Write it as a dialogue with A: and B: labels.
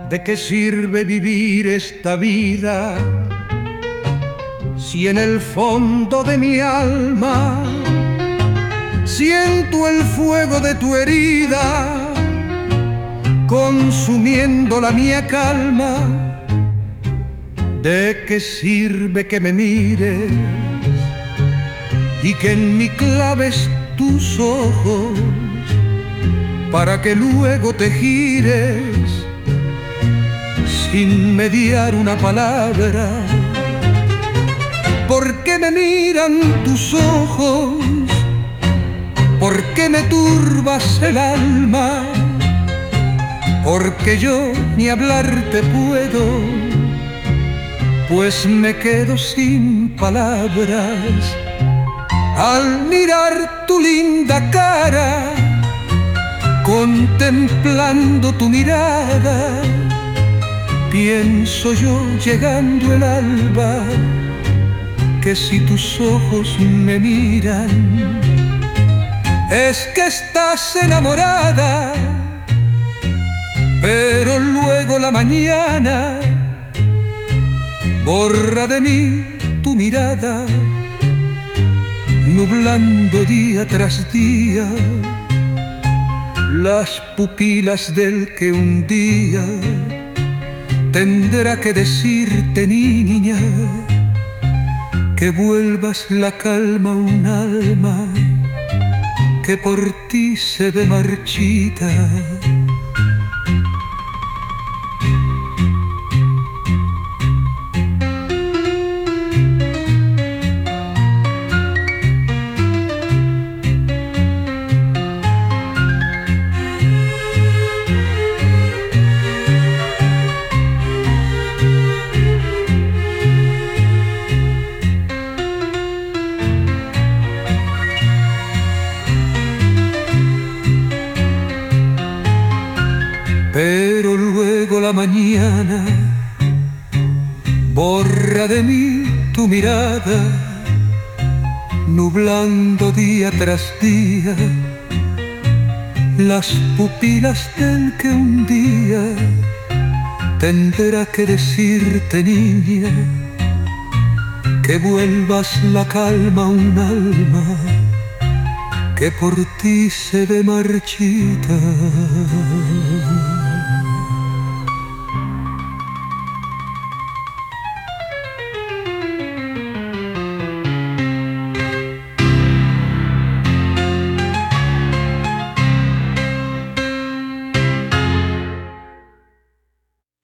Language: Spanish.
A: ¿De qué sirve vivir esta vida si en el fondo de mi alma siento el fuego de tu herida consumiendo la mía calma? ¿De qué sirve que me mires y que en mí claves tus ojos para que luego te gires sin mediar una palabra? ¿Por qué me miran tus ojos? ¿Por qué me turbas el alma? Porque yo ni hablarte puedo, pues me quedo sin palabras al mirar tu linda cara, contemplando tu mirada. Pienso yo llegando el alba que si tus ojos me miran es que estás enamorada. Pero luego la mañana borra de mí tu mirada, nublando día tras día las pupilas del que un día tendrá que decirte, niña, que vuelvas la calma a un alma que por ti se ve marchita. Pero luego la mañana borra de mí tu mirada, nublando día tras día las pupilas del que un día tendrá que decirte, niña, que vuelvas la calma a un alma que por ti se ve marchita.